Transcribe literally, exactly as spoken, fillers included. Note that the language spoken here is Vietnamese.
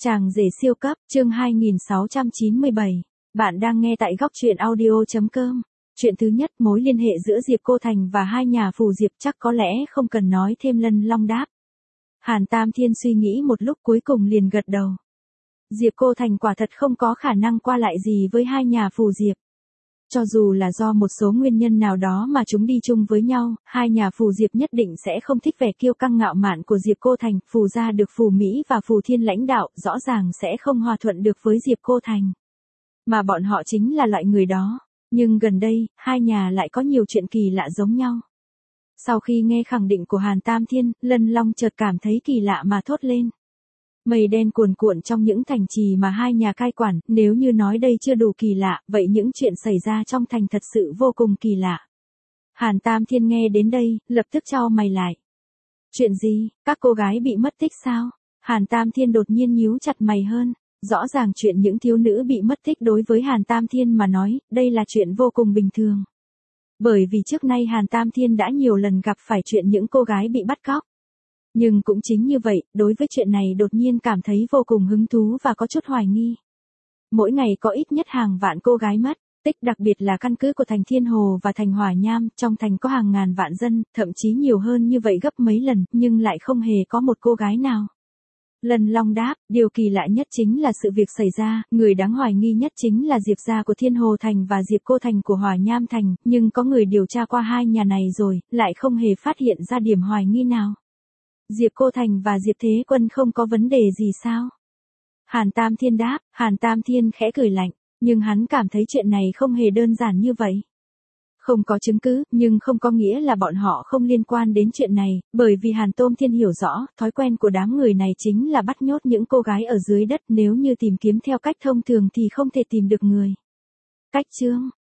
Chàng rể siêu cấp, chương hai nghìn sáu trăm chín mươi bảy. Bạn đang nghe tại góc truyện audio chấm com. Chuyện thứ nhất, mối liên hệ giữa Diệp Cô Thành và hai nhà phù Diệp chắc có lẽ không cần nói thêm. Lân Long đáp. Hàn Tam Thiên suy nghĩ một lúc cuối cùng liền gật đầu. Diệp Cô Thành quả thật không có khả năng qua lại gì với hai nhà phù Diệp. Cho dù là do một số nguyên nhân nào đó mà chúng đi chung với nhau, hai nhà phù Diệp nhất định sẽ không thích vẻ kiêu căng ngạo mạn của Diệp Cô Thành. Phù gia được phù Mỹ và phù Thiên lãnh đạo, rõ ràng sẽ không hòa thuận được với Diệp Cô Thành. Mà bọn họ chính là loại người đó. Nhưng gần đây, hai nhà lại có nhiều chuyện kỳ lạ giống nhau. Sau khi nghe khẳng định của Hàn Tam Thiên, Lân Long chợt cảm thấy kỳ lạ mà thốt lên. Mây đen cuồn cuộn trong những thành trì mà hai nhà cai quản, nếu như nói đây chưa đủ kỳ lạ, vậy những chuyện xảy ra trong thành thật sự vô cùng kỳ lạ. Hàn Tam Thiên nghe đến đây, lập tức chau mày lại. Chuyện gì, các cô gái bị mất tích sao? Hàn Tam Thiên đột nhiên nhíu chặt mày hơn. Rõ ràng chuyện những thiếu nữ bị mất tích đối với Hàn Tam Thiên mà nói, đây là chuyện vô cùng bình thường. Bởi vì trước nay Hàn Tam Thiên đã nhiều lần gặp phải chuyện những cô gái bị bắt cóc. Nhưng cũng chính như vậy, đối với chuyện này đột nhiên cảm thấy vô cùng hứng thú và có chút hoài nghi. Mỗi ngày có ít nhất hàng vạn cô gái mất tích, đặc biệt là căn cứ của thành Thiên Hồ và thành Hỏa Nham, trong thành có hàng ngàn vạn dân, thậm chí nhiều hơn như vậy gấp mấy lần, nhưng lại không hề có một cô gái nào. Lân Long đáp, điều kỳ lạ nhất chính là sự việc xảy ra, người đáng hoài nghi nhất chính là Diệp gia của Thiên Hồ Thành và Diệp Cô Thành của Hỏa Nham Thành, nhưng có người điều tra qua hai nhà này rồi, lại không hề phát hiện ra điểm hoài nghi nào. Diệp Cô Thành và Diệp Thế Quân không có vấn đề gì sao? Hàn Tam Thiên đáp, Hàn Tam Thiên khẽ cười lạnh, nhưng hắn cảm thấy chuyện này không hề đơn giản như vậy. Không có chứng cứ, nhưng không có nghĩa là bọn họ không liên quan đến chuyện này, bởi vì Hàn Tôm Thiên hiểu rõ, thói quen của đám người này chính là bắt nhốt những cô gái ở dưới đất, nếu như tìm kiếm theo cách thông thường thì không thể tìm được người. Cách chương,